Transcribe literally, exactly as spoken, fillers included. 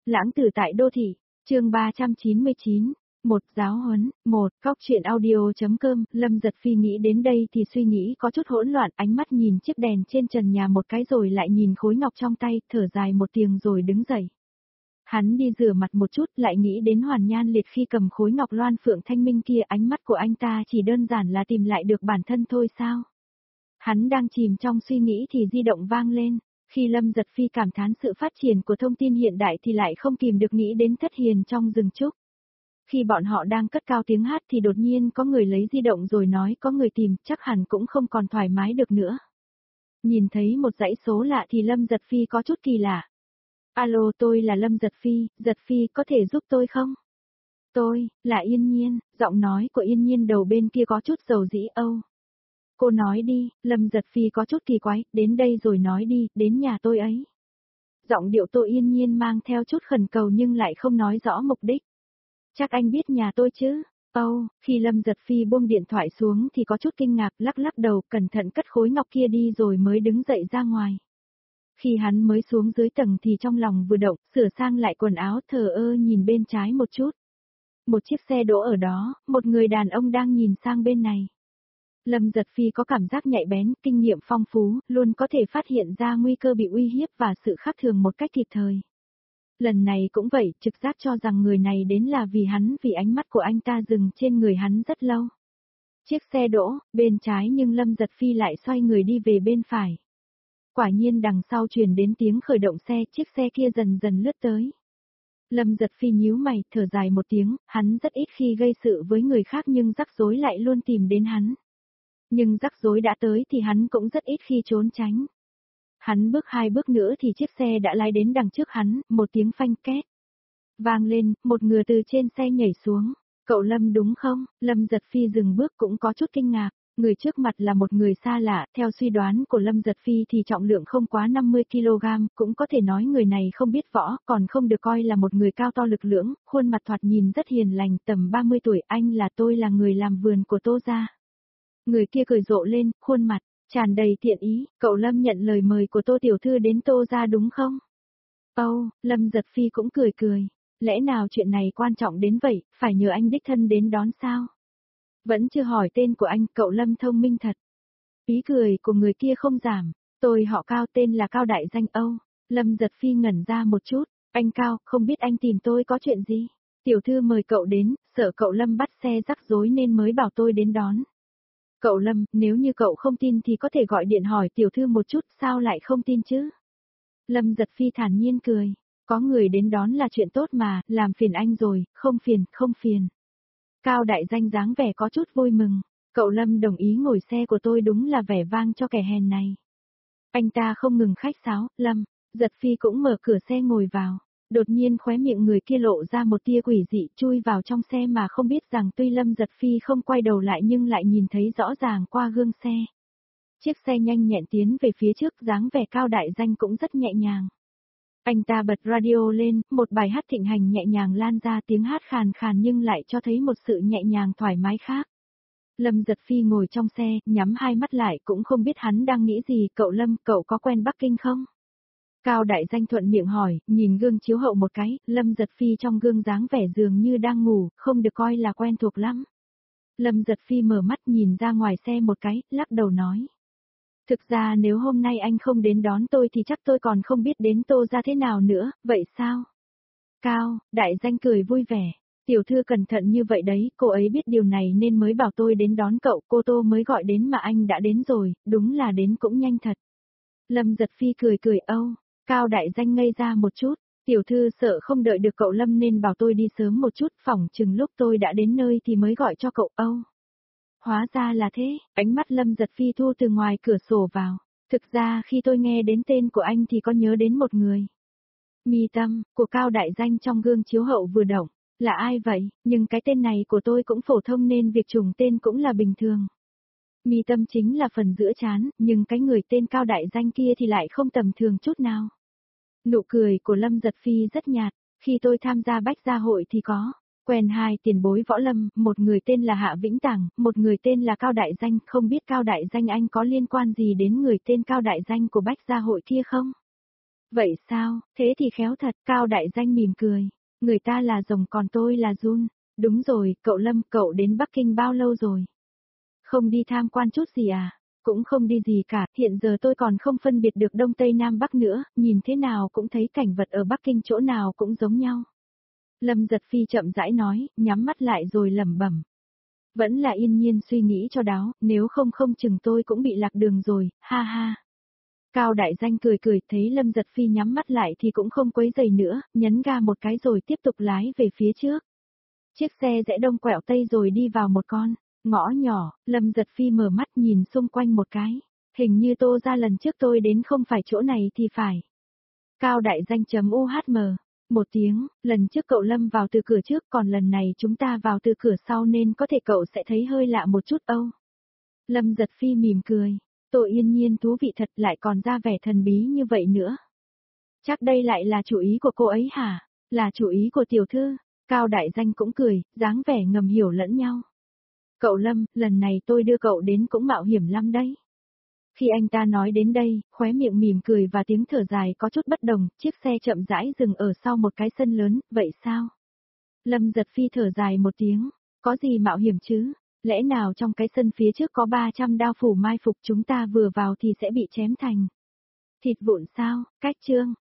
Lãng tử tại đô thị, chương ba trăm chín mươi chín, một giáo huấn, một, góc truyện audio.com, Lâm Giật Phi nghĩ đến đây thì suy nghĩ có chút hỗn loạn, ánh mắt nhìn chiếc đèn trên trần nhà một cái rồi lại nhìn khối ngọc trong tay, thở dài một tiếng rồi đứng dậy. Hắn đi rửa mặt một chút, lại nghĩ đến Hoàn Nhan Liệt khi cầm khối ngọc loan phượng thanh minh kia, ánh mắt của anh ta chỉ đơn giản là tìm lại được bản thân thôi sao? Hắn đang chìm trong suy nghĩ thì di động vang lên. Khi Lâm Giật Phi cảm thán sự phát triển của thông tin hiện đại thì lại không kìm được nghĩ đến Thất Hiền trong rừng trúc. Khi bọn họ đang cất cao tiếng hát thì đột nhiên có người lấy di động rồi nói có người tìm, chắc hẳn cũng không còn thoải mái được nữa. Nhìn thấy một dãy số lạ thì Lâm Giật Phi có chút kỳ lạ. Alo, tôi là Lâm Giật Phi, Giật Phi có thể giúp tôi không? Tôi, là Yên Nhiên, giọng nói của Yên Nhiên đầu bên kia có chút dầu dĩ âu. Cô nói đi, Lâm Giật Phi có chút kỳ quái, đến đây rồi nói đi, đến nhà tôi ấy. Giọng điệu Tô Yên Nhiên mang theo chút khẩn cầu nhưng lại không nói rõ mục đích. Chắc anh biết nhà tôi chứ? Âu, oh, khi Lâm Giật Phi buông điện thoại xuống thì có chút kinh ngạc, lắc lắc đầu, cẩn thận cất khối ngọc kia đi rồi mới đứng dậy ra ngoài. Khi hắn mới xuống dưới tầng thì trong lòng vừa động, sửa sang lại quần áo, thờ ơ nhìn bên trái một chút. Một chiếc xe đỗ ở đó, một người đàn ông đang nhìn sang bên này. Lâm Giật Phi có cảm giác nhạy bén, kinh nghiệm phong phú, luôn có thể phát hiện ra nguy cơ bị uy hiếp và sự khác thường một cách kịp thời. Lần này cũng vậy, trực giác cho rằng người này đến là vì hắn, vì ánh mắt của anh ta dừng trên người hắn rất lâu. Chiếc xe đỗ, bên trái nhưng Lâm Giật Phi lại xoay người đi về bên phải. Quả nhiên đằng sau truyền đến tiếng khởi động xe, chiếc xe kia dần dần lướt tới. Lâm Giật Phi nhíu mày, thở dài một tiếng, hắn rất ít khi gây sự với người khác nhưng rắc rối lại luôn tìm đến hắn. Nhưng rắc rối đã tới thì hắn cũng rất ít khi trốn tránh. Hắn bước hai bước nữa thì chiếc xe đã lái đến đằng trước hắn, một tiếng phanh két vang lên, một người từ trên xe nhảy xuống. Cậu Lâm đúng không? Lâm Giật Phi dừng bước cũng có chút kinh ngạc. Người trước mặt là một người xa lạ, theo suy đoán của Lâm Giật Phi thì trọng lượng không quá năm mươi ki lô gam, cũng có thể nói người này không biết võ, còn không được coi là một người cao to lực lưỡng, khuôn mặt thoạt nhìn rất hiền lành, tầm ba mươi tuổi, anh là tôi là người làm vườn của Tô gia. Người kia cười rộ lên, khuôn mặt tràn đầy thiện ý, cậu Lâm nhận lời mời của Tô tiểu thư đến Tô gia đúng không? Âu, oh, Lâm Giật Phi cũng cười cười, lẽ nào chuyện này quan trọng đến vậy, phải nhờ anh đích thân đến đón sao? Vẫn chưa hỏi tên của anh, cậu Lâm thông minh thật. Ý cười của người kia không giảm, tôi họ Cao, tên là Cao đại danh Âu. Lâm Giật Phi ngẩn ra một chút, anh Cao, không biết anh tìm tôi có chuyện gì? Tiểu thư mời cậu đến, sợ cậu Lâm bắt xe rắc rối nên mới bảo tôi đến đón. Cậu Lâm, nếu như cậu không tin thì có thể gọi điện hỏi tiểu thư một chút, sao lại không tin chứ? Lâm Giật Phi thản nhiên cười, có người đến đón là chuyện tốt mà, làm phiền anh rồi, không phiền, không phiền. Cao đại danh dáng vẻ có chút vui mừng, cậu Lâm đồng ý ngồi xe của tôi đúng là vẻ vang cho kẻ hèn này. Anh ta không ngừng khách sáo, Lâm, Giật Phi cũng mở cửa xe ngồi vào, đột nhiên khóe miệng người kia lộ ra một tia quỷ dị, chui vào trong xe mà không biết rằng tuy Lâm Giật Phi không quay đầu lại nhưng lại nhìn thấy rõ ràng qua gương xe. Chiếc xe nhanh nhẹn tiến về phía trước, dáng vẻ Cao đại danh cũng rất nhẹ nhàng. Anh ta bật radio lên, một bài hát thịnh hành nhẹ nhàng lan ra, tiếng hát khàn khàn nhưng lại cho thấy một sự nhẹ nhàng thoải mái khác. Lâm Giật Phi ngồi trong xe, nhắm hai mắt lại cũng không biết hắn đang nghĩ gì, cậu Lâm, cậu có quen Bắc Kinh không? Cao đại danh thuận miệng hỏi, nhìn gương chiếu hậu một cái, Lâm Giật Phi trong gương dáng vẻ dường như đang ngủ, không được coi là quen thuộc lắm. Lâm Giật Phi mở mắt nhìn ra ngoài xe một cái, lắc đầu nói. Thực ra nếu hôm nay anh không đến đón tôi thì chắc tôi còn không biết đến Tô gia thế nào nữa, vậy sao? Cao, đại danh cười vui vẻ. Tiểu thư cẩn thận như vậy đấy, cô ấy biết điều này nên mới bảo tôi đến đón cậu, cô Tô mới gọi đến mà anh đã đến rồi, đúng là đến cũng nhanh thật. Lâm Giật Phi cười cười âu, Cao đại danh ngây ra một chút, tiểu thư sợ không đợi được cậu Lâm nên bảo tôi đi sớm một chút, phỏng chừng lúc tôi đã đến nơi thì mới gọi cho cậu âu. Hóa ra là thế, ánh mắt Lâm Giật Phi thu từ ngoài cửa sổ vào. Thực ra khi tôi nghe đến tên của anh thì có nhớ đến một người. Mi Tâm, của Cao đại danh trong gương chiếu hậu vừa động. Là ai vậy, nhưng cái tên này của tôi cũng phổ thông nên việc trùng tên cũng là bình thường. Mi Tâm chính là phần giữa trán, nhưng cái người tên Cao đại danh kia thì lại không tầm thường chút nào. Nụ cười của Lâm Giật Phi rất nhạt, khi tôi tham gia bách gia hội thì có. Quen hai tiền bối võ lâm, một người tên là Hạ Vĩnh Tảng, một người tên là Cao đại danh, không biết Cao đại danh anh có liên quan gì đến người tên Cao đại danh của bách gia hội kia không? Vậy sao, thế thì khéo thật, Cao Đại Danh mỉm cười. Người ta là rồng còn tôi là giun. Đúng rồi, cậu Lâm, cậu đến Bắc Kinh bao lâu rồi? Không đi tham quan chút gì à? Cũng không đi gì cả, hiện giờ tôi còn không phân biệt được Đông Tây Nam Bắc nữa, nhìn thế nào cũng thấy cảnh vật ở Bắc Kinh chỗ nào cũng giống nhau. Lâm Giật Phi chậm rãi nói, nhắm mắt lại rồi lẩm bẩm. Vẫn là yên nhiên suy nghĩ cho đáo, nếu không không chừng tôi cũng bị lạc đường rồi, ha ha. Cao Đại Danh cười cười, thấy Lâm Giật Phi nhắm mắt lại thì cũng không quấy giày nữa, nhấn ga một cái rồi tiếp tục lái về phía trước. Chiếc xe rẽ đông quẹo tây rồi đi vào một con ngõ nhỏ, Lâm Giật Phi mở mắt nhìn xung quanh một cái. Hình như Tô ra lần trước tôi đến không phải chỗ này thì phải. Cao Đại Danh chấm u hát em. Một tiếng, lần trước cậu Lâm vào từ cửa trước còn lần này chúng ta vào từ cửa sau nên có thể cậu sẽ thấy hơi lạ một chút âu. Lâm Giật Phi mỉm cười. Tô Yên Nhiên thú vị thật lại còn ra vẻ thần bí như vậy nữa. Chắc đây lại là chủ ý của cô ấy hả? Là chủ ý của tiểu thư. Cao Đại Danh cũng cười, dáng vẻ ngầm hiểu lẫn nhau. Cậu Lâm, lần này tôi đưa cậu đến cũng mạo hiểm lắm đấy. Khi anh ta nói đến đây, khóe miệng mỉm cười và tiếng thở dài có chút bất đồng, chiếc xe chậm rãi dừng ở sau một cái sân lớn, vậy sao? Lâm Giật Phi thở dài một tiếng, có gì mạo hiểm chứ? Lẽ nào trong cái sân phía trước có ba trăm đao phủ mai phục chúng ta vừa vào thì sẽ bị chém thành thịt vụn sao? Cách chương